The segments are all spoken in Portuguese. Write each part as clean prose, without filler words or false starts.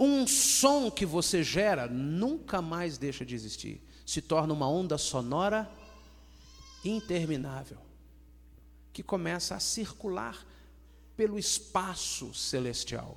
Um som que você gera nunca mais deixa de existir. Se torna uma onda sonora interminável, que começa a circular pelo espaço celestial.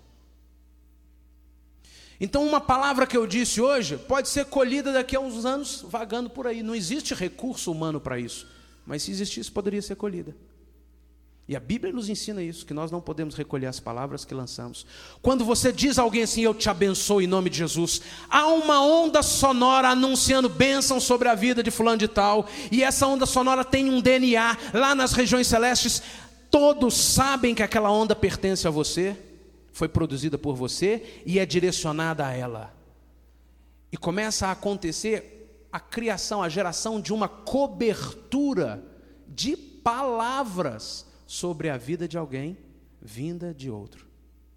Então, uma palavra que eu disse hoje pode ser colhida daqui a uns anos vagando por aí. Não existe recurso humano para isso, mas se existisse, poderia ser colhida. E a Bíblia nos ensina isso, que nós não podemos recolher as palavras que lançamos. Quando você diz a alguém assim, eu te abençoo em nome de Jesus, há uma onda sonora anunciando bênção sobre a vida de fulano de tal, e essa onda sonora tem um DNA lá nas regiões celestes. Todos sabem que aquela onda pertence a você, foi produzida por você e é direcionada a ela. E começa a acontecer a criação, a geração de uma cobertura de palavras sobre a vida de alguém, vinda de outro.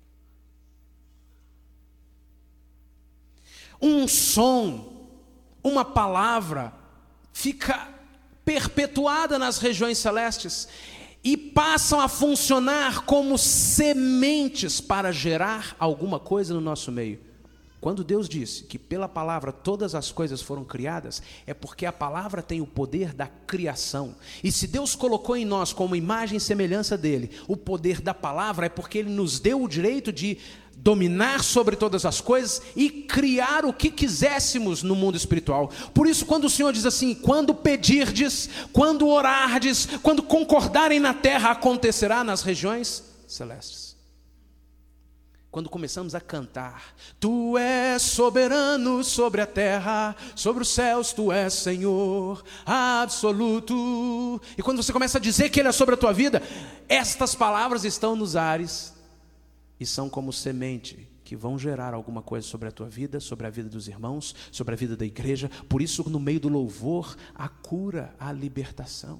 Um som, uma palavra, fica perpetuada nas regiões celestes e passam a funcionar como sementes para gerar alguma coisa no nosso meio. Quando Deus disse que pela palavra todas as coisas foram criadas, é porque a palavra tem o poder da criação. E se Deus colocou em nós como imagem e semelhança dele o poder da palavra, é porque ele nos deu o direito de dominar sobre todas as coisas e criar o que quiséssemos no mundo espiritual. Por isso, quando o Senhor diz assim, quando pedirdes, quando orardes, quando concordarem na terra, acontecerá nas regiões celestes. Quando começamos a cantar, Tu és soberano sobre a terra, sobre os céus Tu és Senhor absoluto. E quando você começa a dizer que Ele é sobre a tua vida, estas palavras estão nos ares e são como semente que vão gerar alguma coisa sobre a tua vida, sobre a vida dos irmãos, sobre a vida da igreja. Por isso, no meio do louvor, a cura, a libertação.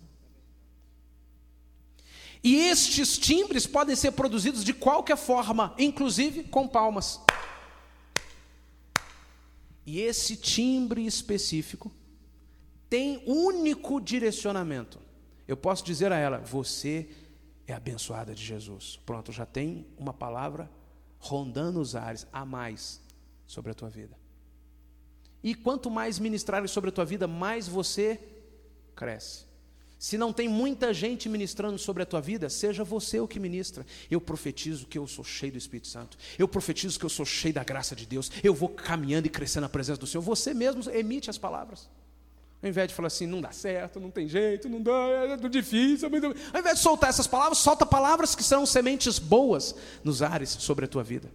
E estes timbres podem ser produzidos de qualquer forma, inclusive com palmas. E esse timbre específico tem único direcionamento. Eu posso dizer a ela, você é abençoada de Jesus. Pronto, já tem uma palavra rondando os ares a mais sobre a tua vida. E quanto mais ministrarem sobre a tua vida, mais você cresce. Se não tem muita gente ministrando sobre a tua vida, seja você o que ministra. Eu profetizo que eu sou cheio do Espírito Santo. Eu profetizo que eu sou cheio da graça de Deus. Eu vou caminhando e crescendo na presença do Senhor. Você mesmo emite as palavras. Ao invés de falar assim, não dá certo, não tem jeito, não dá, é tudo difícil. Ao invés de soltar essas palavras, solta palavras que são sementes boas nos ares sobre a tua vida.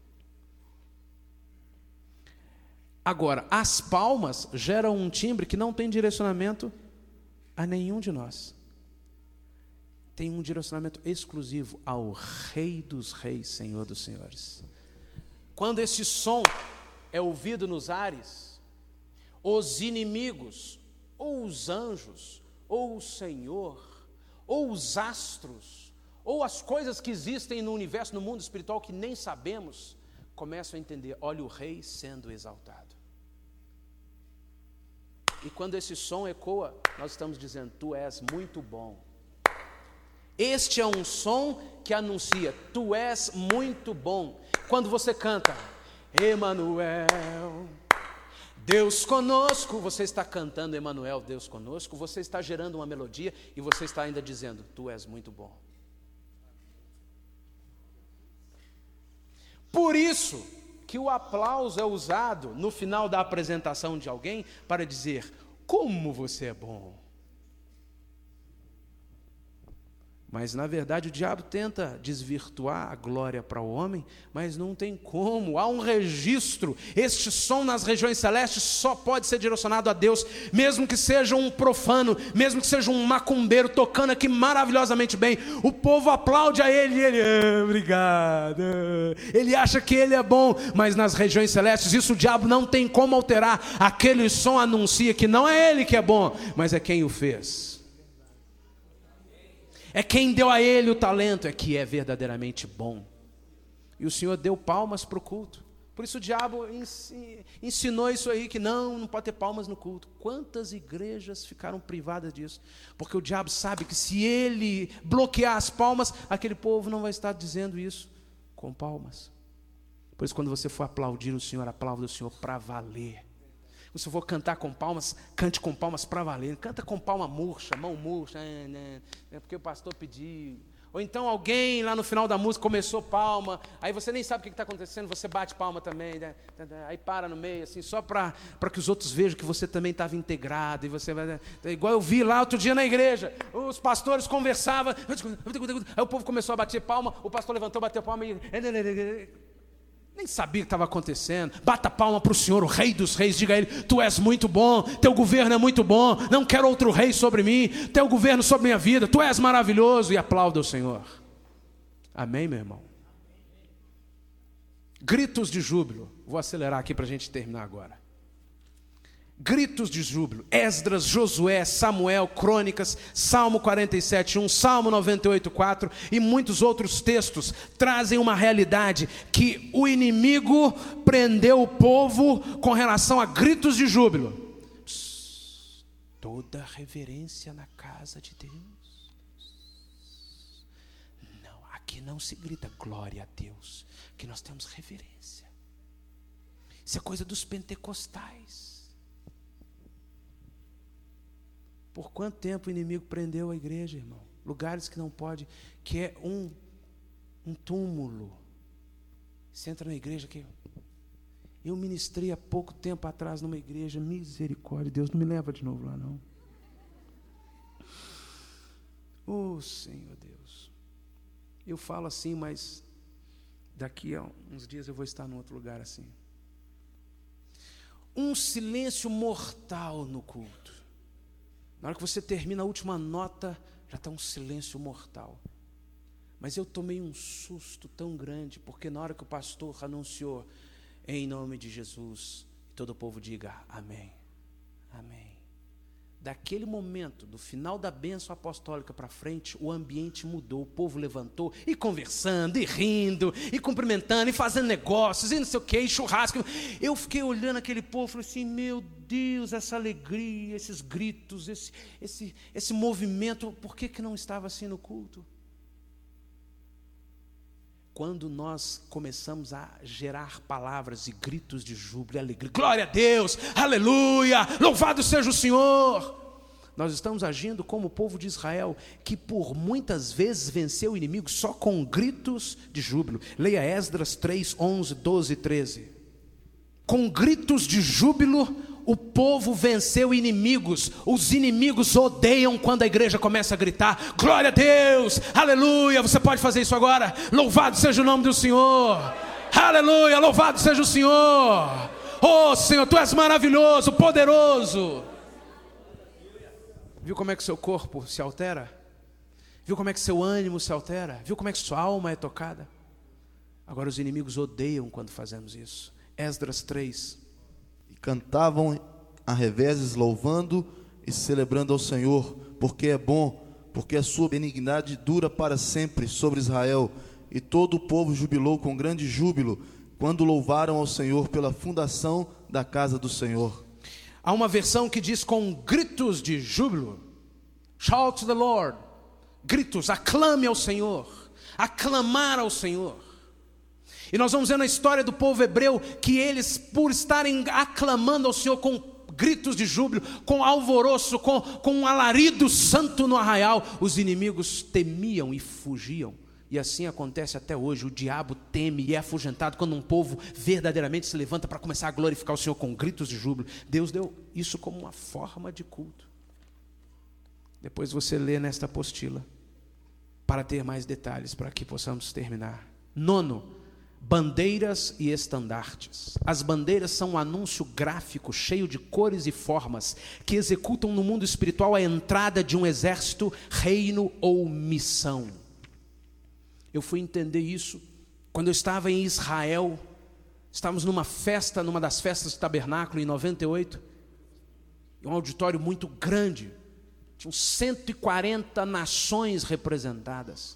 Agora, as palmas geram um timbre que não tem direcionamento a nenhum de nós. Tem um direcionamento exclusivo ao Rei dos Reis, Senhor dos Senhores. Quando esse som é ouvido nos ares, os inimigos, ou os anjos, ou o Senhor, ou os astros, ou as coisas que existem no universo, no mundo espiritual que nem sabemos, começam a entender, olha o Rei sendo exaltado. E quando esse som ecoa, nós estamos dizendo, Tu és muito bom. Este é um som que anuncia, Tu és muito bom. Quando você canta, Emanuel, Deus conosco, você está cantando Emanuel, Deus conosco, você está gerando uma melodia e você está ainda dizendo, Tu és muito bom. Por isso que o aplauso é usado no final da apresentação de alguém para dizer, como você é bom. Mas, na verdade, o diabo tenta desvirtuar a glória para o homem, mas não tem como. Há um registro. Este som nas regiões celestes só pode ser direcionado a Deus, mesmo que seja um profano, mesmo que seja um macumbeiro tocando aqui maravilhosamente bem. O povo aplaude a ele e ele, obrigado. Ele acha que ele é bom, mas nas regiões celestes, isso o diabo não tem como alterar. Aquele som anuncia que não é ele que é bom, mas é quem o fez. É quem deu a ele o talento, é que é verdadeiramente bom. E o Senhor deu palmas para o culto. Por isso o diabo ensinou isso aí, que não pode ter palmas no culto. Quantas igrejas ficaram privadas disso? Porque o diabo sabe que se ele bloquear as palmas, aquele povo não vai estar dizendo isso com palmas. Por isso, quando você for aplaudir o Senhor, aplauda o Senhor para valer. Se for cantar com palmas, cante com palmas para valer. Canta com palma murcha, mão murcha, é porque o pastor pediu. Ou então alguém lá no final da música começou palma, aí você nem sabe o que está acontecendo, você bate palma também, né? Aí para no meio, assim, só para que os outros vejam que você também estava integrado. E você vai, igual eu vi lá outro dia na igreja, os pastores conversavam, aí o povo começou a bater palma, o pastor levantou, bateu palma e... nem sabia o que estava acontecendo. Bata palma para o Senhor, o Rei dos Reis. Diga a Ele: Tu és muito bom, Teu governo é muito bom. Não quero outro rei sobre mim, Teu governo sobre minha vida. Tu és maravilhoso. E aplauda o Senhor. Amém, meu irmão? Gritos de júbilo. Vou acelerar aqui para a gente terminar agora. Gritos de júbilo. Esdras, Josué, Samuel, Crônicas, Salmo 47:1, Salmo 98:4 e muitos outros textos trazem uma realidade que o inimigo prendeu o povo com relação a gritos de júbilo. Toda reverência na casa de Deus. Não, aqui não se grita glória a Deus, que nós temos reverência. Isso é coisa dos pentecostais. Por quanto tempo o inimigo prendeu a igreja, irmão? Lugares que não pode, que é um túmulo. Você entra na igreja que... Eu ministrei há pouco tempo atrás numa igreja, misericórdia, Deus não me leva de novo lá não. Oh, Senhor Deus. Eu falo assim, mas daqui a uns dias eu vou estar num outro lugar assim. Um silêncio mortal no culto. Na hora que você termina a última nota, já está um silêncio mortal. Mas eu tomei um susto tão grande, porque na hora que o pastor anunciou, em nome de Jesus, todo o povo diga amém, amém. Daquele momento, do final da bênção apostólica para frente, o ambiente mudou, o povo levantou, e conversando, e rindo, e cumprimentando, e fazendo negócios, e não sei o que, e churrasco. Eu fiquei olhando aquele povo, falei assim, meu Deus, essa alegria, esses gritos, esse movimento, por que não estava assim no culto? Quando nós começamos a gerar palavras e gritos de júbilo e alegria, glória a Deus, aleluia, louvado seja o Senhor, nós estamos agindo como o povo de Israel, que por muitas vezes venceu o inimigo só com gritos de júbilo. Leia Esdras 3, 11, 12 e 13. Com gritos de júbilo, o povo venceu inimigos. Os inimigos odeiam quando a igreja começa a gritar, glória a Deus, aleluia. Você pode fazer isso agora? Louvado seja o nome do Senhor, aleluia, louvado seja o Senhor. Oh Senhor, Tu és maravilhoso, poderoso. Viu como é que seu corpo se altera? Viu como é que seu ânimo se altera? Viu como é que sua alma é tocada? Agora os inimigos odeiam quando fazemos isso. Esdras 3. Cantavam a reveses, louvando e celebrando ao Senhor, porque é bom, porque a sua benignidade dura para sempre sobre Israel. E todo o povo jubilou com grande júbilo, quando louvaram ao Senhor pela fundação da casa do Senhor. Há uma versão que diz com gritos de júbilo, shout to the Lord, gritos, aclame ao Senhor, aclamar ao Senhor. E nós vamos ver na história do povo hebreu que eles, por estarem aclamando ao Senhor com gritos de júbilo, com alvoroço, com um alarido santo no arraial, os inimigos temiam e fugiam. E assim acontece até hoje. O diabo teme e é afugentado quando um povo verdadeiramente se levanta para começar a glorificar o Senhor com gritos de júbilo. Deus deu isso como uma forma de culto. Depois você lê nesta apostila para ter mais detalhes, para que possamos terminar. 9. Bandeiras e estandartes. As bandeiras são um anúncio gráfico cheio de cores e formas que executam no mundo espiritual a entrada de um exército, reino ou missão. Eu fui entender isso quando eu estava em Israel. Estávamos numa festa, numa das festas do tabernáculo em 98, um auditório muito grande, tinham 140 nações representadas.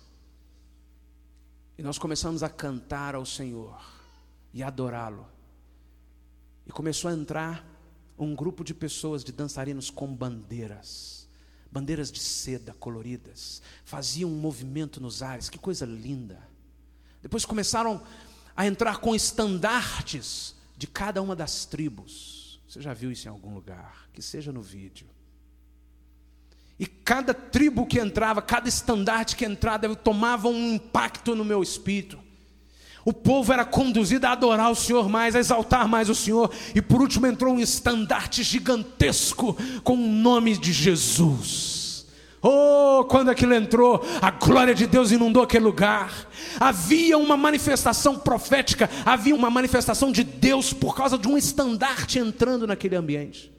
E nós começamos a cantar ao Senhor e adorá-lo. E começou a entrar um grupo de pessoas, de dançarinos com bandeiras de seda coloridas. Faziam um movimento nos ares, que coisa linda. Depois começaram a entrar com estandartes de cada uma das tribos. Você já viu isso em algum lugar? Que seja no vídeo. E cada tribo que entrava, cada estandarte que entrava, tomava um impacto no meu espírito. O povo era conduzido a adorar o Senhor mais, a exaltar mais o Senhor. E por último entrou um estandarte gigantesco com o nome de Jesus. Oh, quando aquilo entrou, a glória de Deus inundou aquele lugar. Havia uma manifestação profética, havia uma manifestação de Deus por causa de um estandarte entrando naquele ambiente.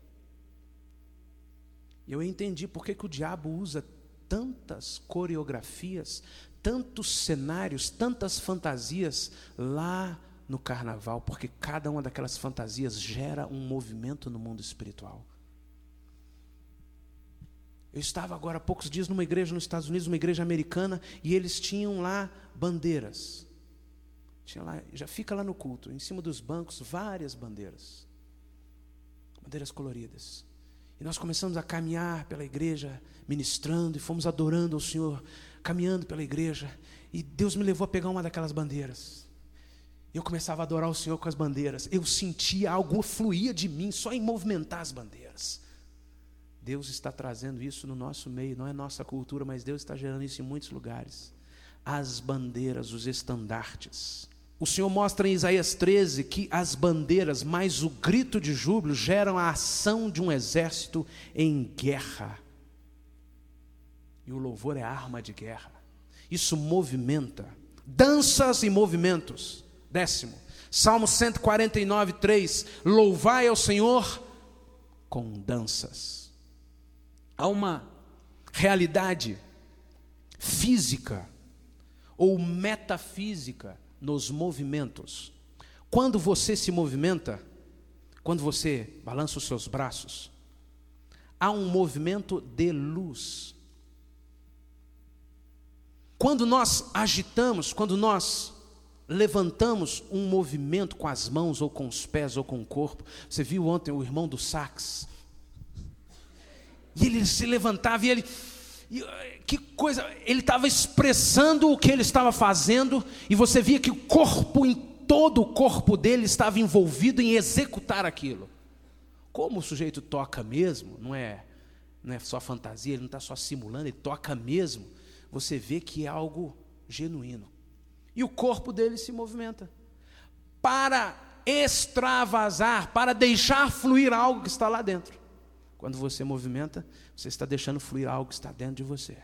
E eu entendi por que o diabo usa tantas coreografias, tantos cenários, tantas fantasias lá no carnaval, porque cada uma daquelas fantasias gera um movimento no mundo espiritual. Eu estava agora há poucos dias numa igreja nos Estados Unidos, uma igreja americana, e eles tinham lá bandeiras. Tinha lá, já fica lá no culto, em cima dos bancos, várias bandeiras. Bandeiras coloridas. E nós começamos a caminhar pela igreja, ministrando, e fomos adorando ao Senhor, caminhando pela igreja, e Deus me levou a pegar uma daquelas bandeiras. Eu começava a adorar o Senhor com as bandeiras. Eu sentia algo fluía de mim, só em movimentar as bandeiras. Deus está trazendo isso no nosso meio, não é nossa cultura, mas Deus está gerando isso em muitos lugares. As bandeiras, os estandartes. O Senhor mostra em Isaías 13 que as bandeiras mais o grito de júbilo geram a ação de um exército em guerra. E o louvor é arma de guerra. Isso movimenta. Danças e movimentos. 10º, Salmo 149, 3. Louvai ao Senhor com danças. Há uma realidade física ou metafísica nos movimentos. Quando você se movimenta, quando você balança os seus braços, há um movimento de luz. Quando nós agitamos, quando nós levantamos um movimento com as mãos, ou com os pés, ou com o corpo. Você viu ontem o irmão do sax? E ele se levantava e ele... que coisa, ele estava expressando o que ele estava fazendo, e você via que o corpo, em todo o corpo dele estava envolvido em executar aquilo. Como o sujeito toca mesmo, não é só fantasia, ele não está só simulando, ele toca mesmo, você vê que é algo genuíno. E o corpo dele se movimenta para extravasar, para deixar fluir algo que está lá dentro. Quando você movimenta, você está deixando fluir algo que está dentro de você.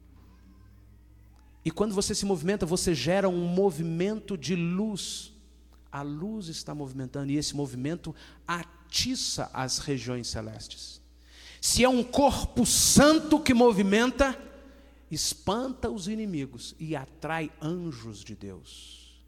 E quando você se movimenta, você gera um movimento de luz. A luz está movimentando, e esse movimento atiça as regiões celestes. Se é um corpo santo que movimenta, espanta os inimigos e atrai anjos de Deus.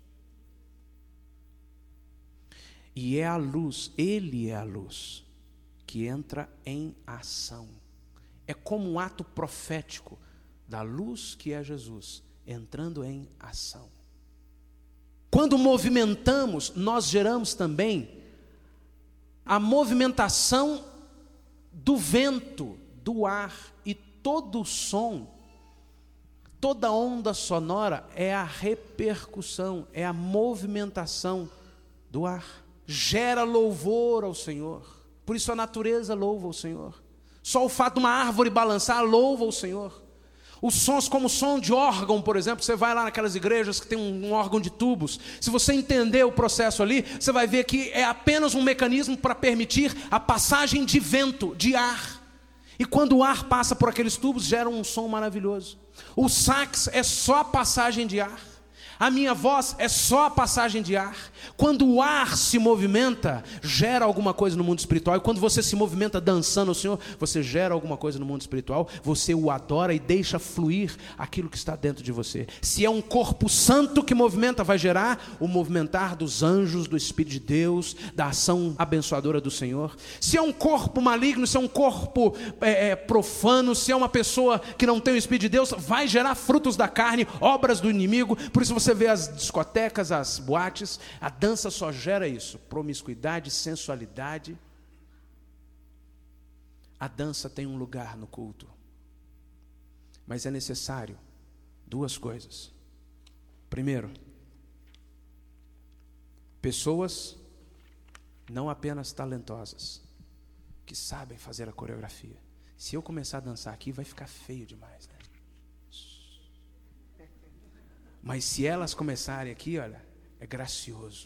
E é a luz, Ele é a luz, que entra em ação. É como um ato profético da luz que é Jesus, entrando em ação. Quando movimentamos, nós geramos também a movimentação do vento, do ar, e todo som, toda onda sonora é a repercussão, é a movimentação do ar. Gera louvor ao Senhor. Por isso a natureza louva o Senhor. Só o fato de uma árvore balançar louva o Senhor. Os sons, como o som de órgão, por exemplo, você vai lá naquelas igrejas que tem um órgão de tubos. Se você entender o processo ali, você vai ver que é apenas um mecanismo para permitir a passagem de vento, de ar. E quando o ar passa por aqueles tubos, gera um som maravilhoso. O sax é só a passagem de ar. A minha voz é só a passagem de ar. Quando o ar se movimenta, gera alguma coisa no mundo espiritual. E quando você se movimenta dançando ao Senhor, você gera alguma coisa no mundo espiritual. Você o adora e deixa fluir aquilo que está dentro de você. Se é um corpo santo que movimenta, vai gerar o movimentar dos anjos, do Espírito de Deus, da ação abençoadora do Senhor. Se é um corpo maligno, se é um corpo profano, se é uma pessoa que não tem o Espírito de Deus, vai gerar frutos da carne, obras do inimigo. Por isso você vê as discotecas, as boates, a dança só gera isso, promiscuidade, sensualidade. A dança tem um lugar no culto, mas é necessário duas coisas. Primeiro, Pessoas não apenas talentosas, que sabem fazer a coreografia. Se eu começar a dançar aqui, vai ficar feio demais, né? Mas se elas começarem aqui, olha, é gracioso.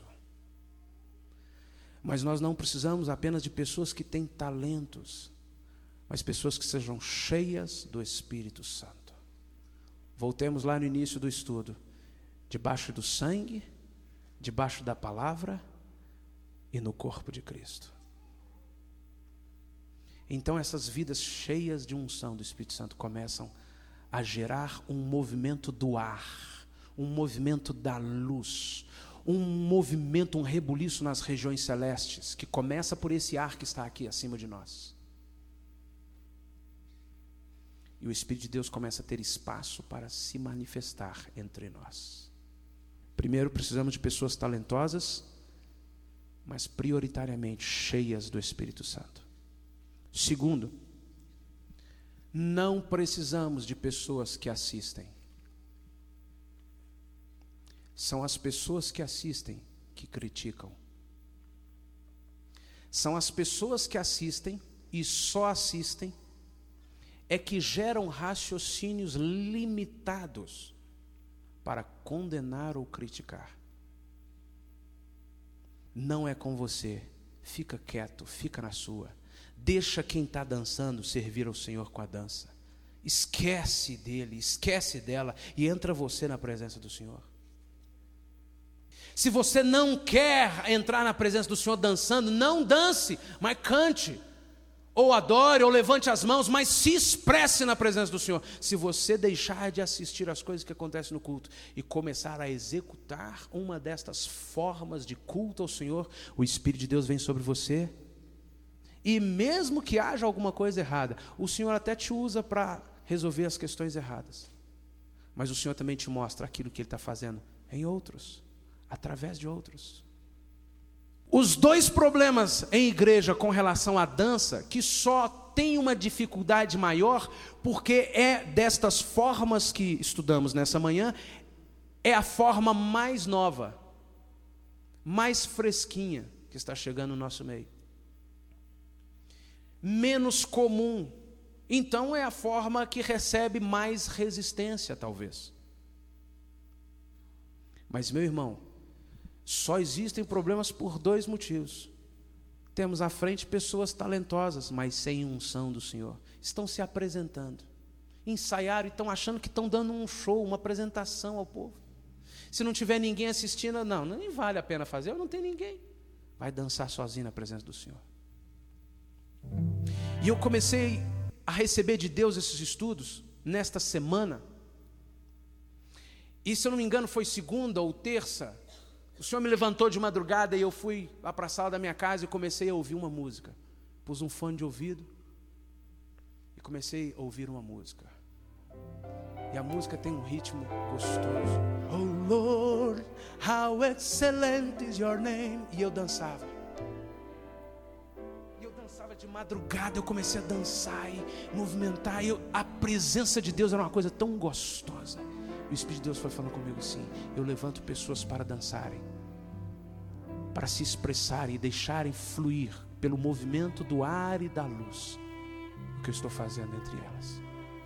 Mas nós não precisamos apenas de pessoas que têm talentos, mas pessoas que sejam cheias do Espírito Santo. Voltemos lá no início do estudo. Debaixo do sangue, debaixo da palavra e no corpo de Cristo. Então essas vidas cheias de unção do Espírito Santo começam a gerar um movimento do ar, um movimento da luz, um movimento, um rebuliço nas regiões celestes, que começa por esse ar que está aqui acima de nós. E o Espírito de Deus começa a ter espaço para se manifestar entre nós. Primeiro, precisamos de pessoas talentosas, mas prioritariamente cheias do Espírito Santo. Segundo, não precisamos de pessoas que assistem. São as pessoas que assistem que criticam. São as pessoas que assistem e só assistem é que geram raciocínios limitados para condenar ou criticar. Não é com você. Fica quieto, fica na sua. Deixa quem está dançando servir ao Senhor com a dança. Esquece dele, esquece dela e entra você na presença do Senhor. Se você não quer entrar na presença do Senhor dançando, não dance, mas cante. Ou adore, ou levante as mãos, mas se expresse na presença do Senhor. Se você deixar de assistir às coisas que acontecem no culto e começar a executar uma destas formas de culto ao Senhor, o Espírito de Deus vem sobre você. E mesmo que haja alguma coisa errada, o Senhor até te usa para resolver as questões erradas. Mas o Senhor também te mostra aquilo que Ele está fazendo em outros, através de outros. Os dois problemas em igreja com relação à dança, que só tem uma dificuldade maior, porque é destas formas que estudamos nessa manhã, é a forma mais nova, mais fresquinha que está chegando no nosso meio. Menos comum. Então é a forma que recebe mais resistência, talvez. Mas, meu irmão, só existem problemas por dois motivos. Temos à frente pessoas talentosas, mas sem unção do Senhor. Estão se apresentando. Ensaiaram e estão achando que estão dando um show, uma apresentação ao povo. Se não tiver ninguém assistindo, não, nem vale a pena fazer, não tem ninguém. Vai dançar sozinho na presença do Senhor. E eu comecei a receber de Deus esses estudos nesta semana. E se eu não me engano foi segunda ou terça. O Senhor me levantou de madrugada e eu fui lá para a sala da minha casa e comecei a ouvir uma música. Pus um fone de ouvido e comecei a ouvir uma música. E a música tem um ritmo gostoso. Oh Lord, how excellent is your name. E eu dançava. De madrugada eu comecei a dançar e movimentar. E a presença de Deus era uma coisa tão gostosa. E o Espírito de Deus foi falando comigo assim: eu levanto pessoas para dançarem, para se expressarem e deixarem fluir pelo movimento do ar e da luz o que eu estou fazendo entre elas.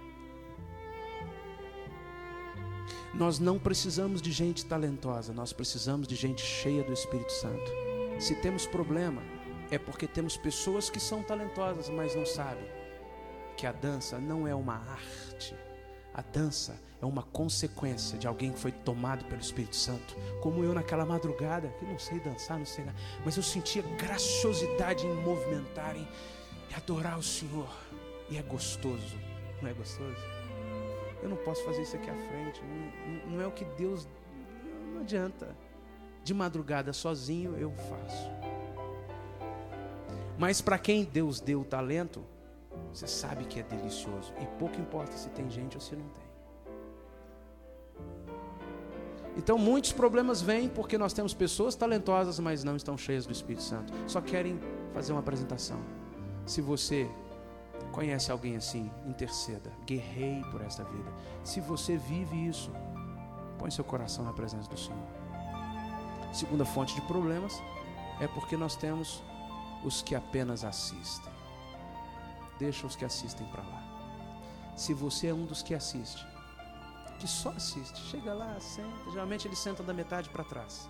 Nós não precisamos de gente talentosa, nós precisamos de gente cheia do Espírito Santo. Se temos problema, é porque temos pessoas que são talentosas, mas não sabem que a dança não é uma arte. A dança é uma consequência de alguém que foi tomado pelo Espírito Santo. Como eu naquela madrugada, que não sei dançar, não sei nada, mas eu sentia graciosidade em movimentar e adorar o Senhor. E é gostoso, não é gostoso? Eu não posso fazer isso aqui à frente, não é o que Deus... Não adianta. De madrugada sozinho eu faço. Mas para quem Deus deu o talento, você sabe que é delicioso. E pouco importa se tem gente ou se não tem. Então muitos problemas vêm porque nós temos pessoas talentosas, mas não estão cheias do Espírito Santo. Só querem fazer uma apresentação. Se você conhece alguém assim, interceda, guerreie por esta vida. Se você vive isso, põe seu coração na presença do Senhor. Segunda fonte de problemas é porque nós temos os que apenas assistem. Deixa os que assistem para lá. Se você é um dos que assiste, que só assiste, chega lá, senta, geralmente ele senta da metade para trás.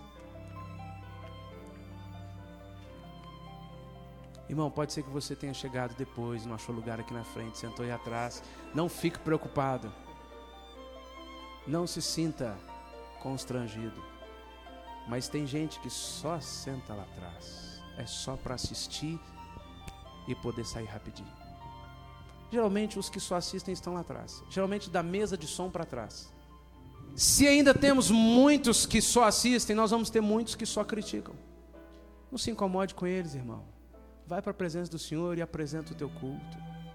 Irmão, pode ser que você tenha chegado depois, não achou lugar aqui na frente, sentou aí atrás. Não fique preocupado. Não se sinta constrangido. Mas tem gente que só senta lá atrás. É só para assistir e poder sair rapidinho. Geralmente os que só assistem estão lá atrás. Geralmente da mesa de som para trás. Se ainda temos muitos que só assistem, nós vamos ter muitos que só criticam. Não se incomode com eles, irmão. Vai para a presença do Senhor e apresenta o teu culto.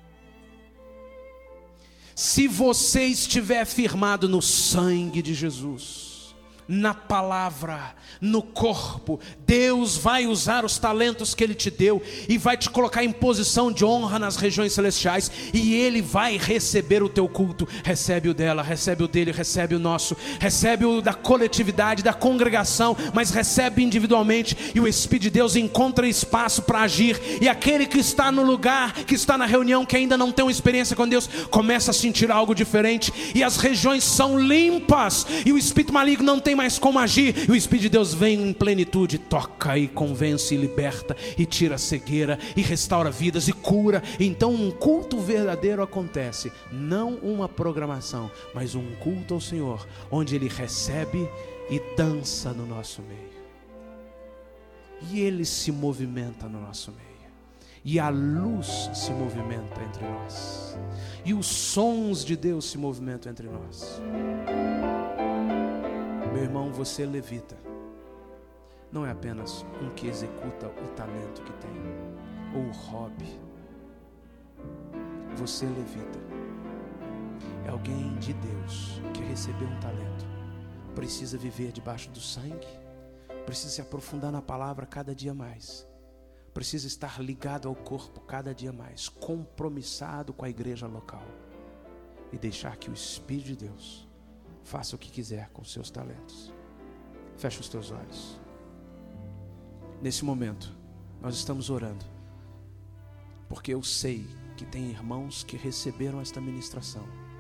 Se você estiver firmado no sangue de Jesus, na palavra, no corpo, Deus vai usar os talentos que Ele te deu e vai te colocar em posição de honra nas regiões celestiais, e Ele vai receber o teu culto. Recebe o dela, recebe o dele, recebe o nosso, recebe o da coletividade, da congregação, mas recebe individualmente, e o Espírito de Deus encontra espaço para agir, e aquele que está no lugar, que está na reunião, que ainda não tem uma experiência com Deus, começa a sentir algo diferente, e as regiões são limpas, e o espírito maligno não tem mais como agir, e o Espírito de Deus vem em plenitude, toca e convence e liberta, e tira a cegueira, e restaura vidas, e cura. Então um culto verdadeiro acontece, não uma programação, mas um culto ao Senhor, onde Ele recebe e dança no nosso meio, e Ele se movimenta no nosso meio, e a luz se movimenta entre nós, e os sons de Deus se movimentam entre nós. Meu irmão, você levita não é apenas um que executa o talento que tem, ou o hobby. Você levita é alguém de Deus que recebeu um talento, precisa viver debaixo do sangue, precisa se aprofundar na palavra cada dia mais, precisa estar ligado ao corpo cada dia mais, compromissado com a igreja local, e deixar que o Espírito de Deus faça o que quiser com seus talentos. Feche os teus olhos. Nesse momento, nós estamos orando, porque eu sei que tem irmãos que receberam esta ministração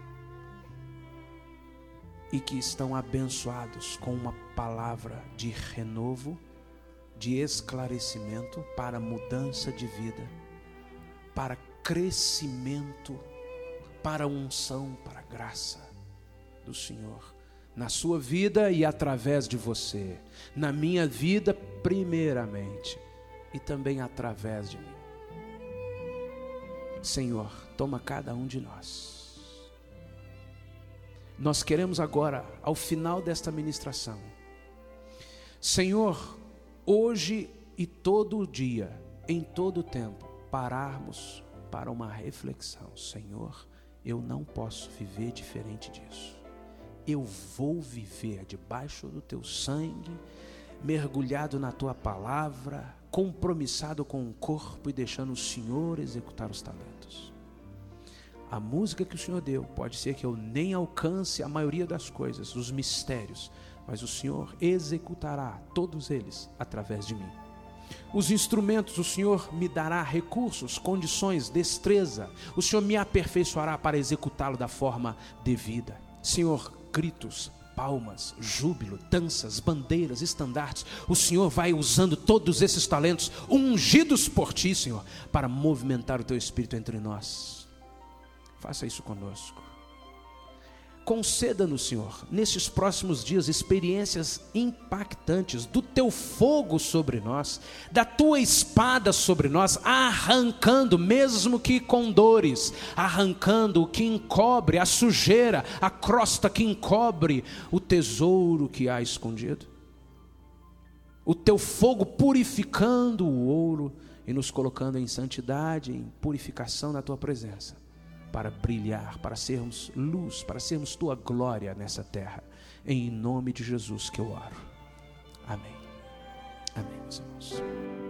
e que estão abençoados com uma palavra de renovo, de esclarecimento para mudança de vida, para crescimento, para unção, para graça do Senhor na sua vida e através de você, na minha vida primeiramente e também através de mim. Senhor, toma cada um de nós. Nós queremos agora, ao final desta ministração, Senhor, hoje e todo dia, em todo o tempo, pararmos para uma reflexão. Senhor, eu não posso viver diferente disso. Eu vou viver debaixo do teu sangue, mergulhado na tua palavra, compromissado com o corpo e deixando o Senhor executar os talentos. A música que o Senhor deu, pode ser que eu nem alcance a maioria das coisas, os mistérios, mas o Senhor executará todos eles através de mim. Os instrumentos, o Senhor me dará recursos, condições, destreza. O Senhor me aperfeiçoará para executá-lo da forma devida. Senhor, gritos, palmas, júbilo, danças, bandeiras, estandartes. O Senhor vai usando todos esses talentos, ungidos por Ti, Senhor, para movimentar o Teu Espírito entre nós. Faça isso conosco. Conceda-nos, Senhor, nesses próximos dias, experiências impactantes do Teu fogo sobre nós, da Tua espada sobre nós, arrancando, mesmo que com dores, arrancando o que encobre, a sujeira, a crosta que encobre o tesouro que há escondido. O Teu fogo purificando o ouro e nos colocando em santidade, em purificação na Tua presença, para brilhar, para sermos luz, para sermos Tua glória nessa terra. Em nome de Jesus que eu oro. Amém. Amém, meus irmãos.